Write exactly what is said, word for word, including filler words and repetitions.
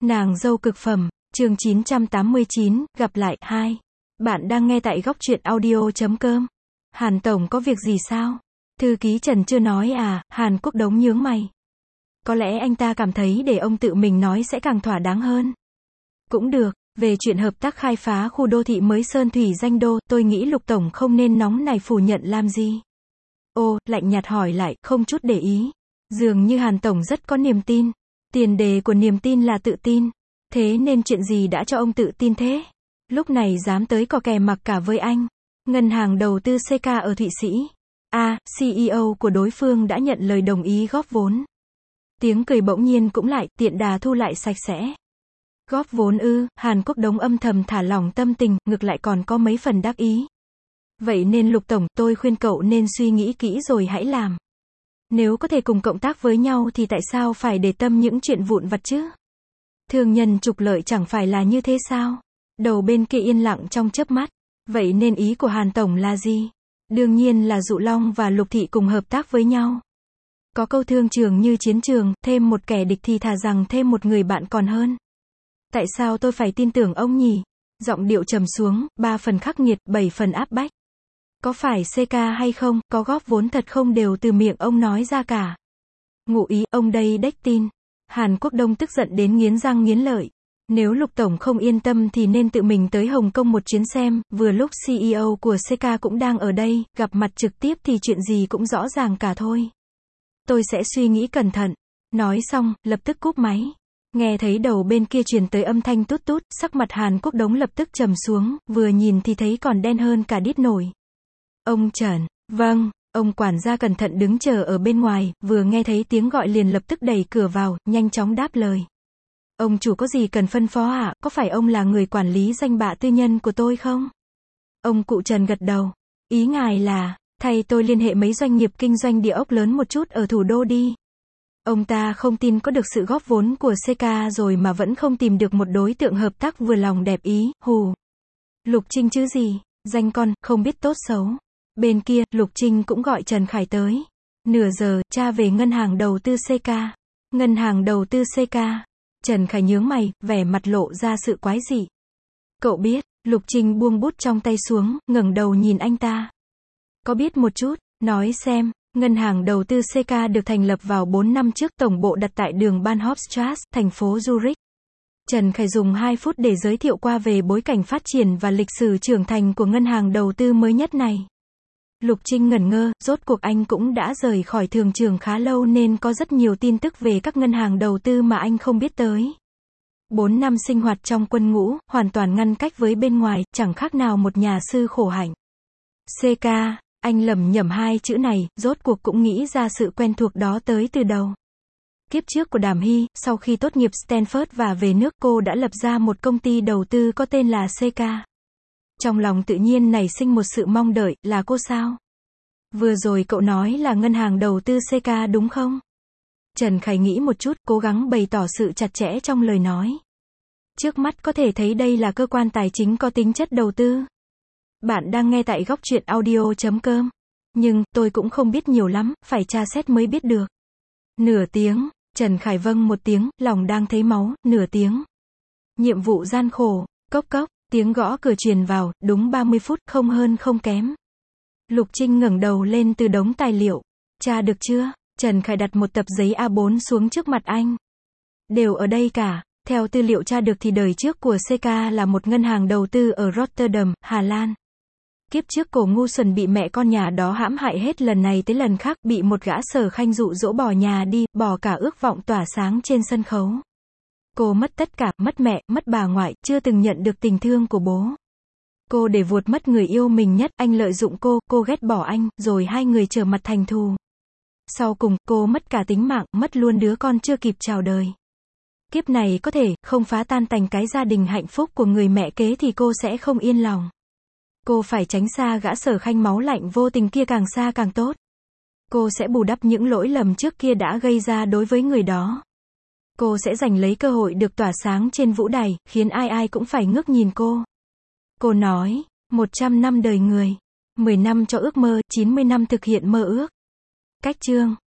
Nàng dâu cực phẩm, chương chín trăm tám mươi chín, gặp lại, hai. Bạn đang nghe tại góc truyện audio chấm com. Hàn Tổng có việc gì sao? Thư ký Trần chưa nói à, Hàn Quốc Đống nhướng mày. Có lẽ anh ta cảm thấy để ông tự mình nói sẽ càng thỏa đáng hơn. Cũng được, về chuyện hợp tác khai phá khu đô thị mới Sơn Thủy Danh Đô, tôi nghĩ Lục Tổng không nên nóng này phủ nhận làm gì. Ô, lạnh nhạt hỏi lại, không chút để ý. Dường như Hàn Tổng rất có niềm tin. Tiền đề của niềm tin là tự tin. Thế nên chuyện gì đã cho ông tự tin thế? Lúc này dám tới cò kè mặc cả với anh. Ngân hàng đầu tư xê ca ở Thụy Sĩ. À, xê e ô của đối phương đã nhận lời đồng ý góp vốn. Tiếng cười bỗng nhiên cũng lại, tiện đà thu lại sạch sẽ. Góp vốn ư, Hàn Quốc Đống âm thầm thả lỏng tâm tình, ngược lại còn có mấy phần đắc ý. Vậy nên Lục Tổng, tôi khuyên cậu nên suy nghĩ kỹ rồi hãy làm. Nếu có thể cùng cộng tác với nhau thì tại sao phải để tâm những chuyện vụn vặt chứ? Thương nhân trục lợi chẳng phải là như thế sao? Đầu bên kia yên lặng trong chớp mắt. Vậy nên ý của Hàn Tổng là gì? Đương nhiên là Dụ Long và Lục Thị cùng hợp tác với nhau. Có câu thương trường như chiến trường, thêm một kẻ địch thì thà rằng thêm một người bạn còn hơn. Tại sao tôi phải tin tưởng ông nhỉ? Giọng điệu trầm xuống, ba phần khắc nghiệt, bảy phần áp bách. Có phải xê ca hay không, có góp vốn thật không đều từ miệng ông nói ra cả. Ngụ ý, ông đây đếch tin. Hàn Quốc Đông tức giận đến nghiến răng nghiến lợi. Nếu Lục Tổng không yên tâm thì nên tự mình tới Hồng Kông một chuyến xem, vừa lúc xê e ô của xê ca cũng đang ở đây, gặp mặt trực tiếp thì chuyện gì cũng rõ ràng cả thôi. Tôi sẽ suy nghĩ cẩn thận. Nói xong, lập tức cúp máy. Nghe thấy đầu bên kia truyền tới âm thanh tút tút, sắc mặt Hàn Quốc Đống lập tức trầm xuống, vừa nhìn thì thấy còn đen hơn cả đít nổi. Ông Trần, vâng, ông quản gia cẩn thận đứng chờ ở bên ngoài, vừa nghe thấy tiếng gọi liền lập tức đẩy cửa vào, nhanh chóng đáp lời. Ông chủ có gì cần phân phó ạ, có phải ông là người quản lý danh bạ tư nhân của tôi không? Ông cụ Trần gật đầu. Ý ngài là, thay tôi liên hệ mấy doanh nghiệp kinh doanh địa ốc lớn một chút ở thủ đô đi. Ông ta không tin có được sự góp vốn của xê ca rồi mà vẫn không tìm được một đối tượng hợp tác vừa lòng đẹp ý, hù. Lục Trinh chứ gì, danh con, không biết tốt xấu. Bên kia, Lục Trinh cũng gọi Trần Khải tới. Nửa giờ, cha về ngân hàng đầu tư xê ca. Ngân hàng đầu tư xê ca. Trần Khải nhướng mày, vẻ mặt lộ ra sự quái dị. Cậu biết, Lục Trinh buông bút trong tay xuống, ngẩng đầu nhìn anh ta. Có biết một chút, nói xem. Ngân hàng đầu tư xê ca được thành lập vào bốn năm trước, tổng bộ đặt tại đường Bahnhofstrasse, thành phố Zurich. Trần Khải dùng hai phút để giới thiệu qua về bối cảnh phát triển và lịch sử trưởng thành của ngân hàng đầu tư mới nhất này. Lục Trinh ngẩn ngơ, rốt cuộc anh cũng đã rời khỏi thường trường khá lâu nên có rất nhiều tin tức về các ngân hàng đầu tư mà anh không biết tới. Bốn năm sinh hoạt trong quân ngũ, hoàn toàn ngăn cách với bên ngoài, chẳng khác nào một nhà sư khổ hạnh. xê ca, anh lẩm nhẩm hai chữ này, rốt cuộc cũng nghĩ ra sự quen thuộc đó tới từ đầu. Kiếp trước của Đàm Hy, sau khi tốt nghiệp Stanford và về nước, cô đã lập ra một công ty đầu tư có tên là xê ca. Trong lòng tự nhiên nảy sinh một sự mong đợi, là cô sao? Vừa rồi cậu nói là ngân hàng đầu tư xê ca đúng không? Trần Khải nghĩ một chút, cố gắng bày tỏ sự chặt chẽ trong lời nói. Trước mắt có thể thấy đây là cơ quan tài chính có tính chất đầu tư. Bạn đang nghe tại góc truyện audio chấm com. Nhưng, tôi cũng không biết nhiều lắm, phải tra xét mới biết được. Nửa tiếng, Trần Khải vâng một tiếng, lòng đang thấy máu, nửa tiếng. Nhiệm vụ gian khổ, cốc cốc, tiếng gõ cửa truyền vào, đúng ba mươi phút, không hơn không kém. Lục Trinh ngẩng đầu lên từ đống tài liệu. Tra được chưa? Trần Khải đặt một tập giấy a bốn xuống trước mặt anh. Đều ở đây cả. Theo tư liệu tra được thì đời trước của xê ca là một ngân hàng đầu tư ở Rotterdam, Hà Lan. Kiếp trước cổ ngu xuẩn bị mẹ con nhà đó hãm hại hết lần này tới lần khác, bị một gã sở khanh dụ dỗ bỏ nhà đi, bỏ cả ước vọng tỏa sáng trên sân khấu. Cô mất tất cả, mất mẹ, mất bà ngoại, chưa từng nhận được tình thương của bố. Cô để vuột mất người yêu mình nhất, anh lợi dụng cô, cô ghét bỏ anh, rồi hai người trở mặt thành thù. Sau cùng, cô mất cả tính mạng, mất luôn đứa con chưa kịp chào đời. Kiếp này có thể, không phá tan tành cái gia đình hạnh phúc của người mẹ kế thì cô sẽ không yên lòng. Cô phải tránh xa gã sở khanh máu lạnh vô tình kia, càng xa càng tốt. Cô sẽ bù đắp những lỗi lầm trước kia đã gây ra đối với người đó. Cô sẽ giành lấy cơ hội được tỏa sáng trên vũ đài, khiến ai ai cũng phải ngước nhìn cô. Cô nói, một trăm năm đời người, mười năm cho ước mơ, chín mươi năm thực hiện mơ ước. Cách chương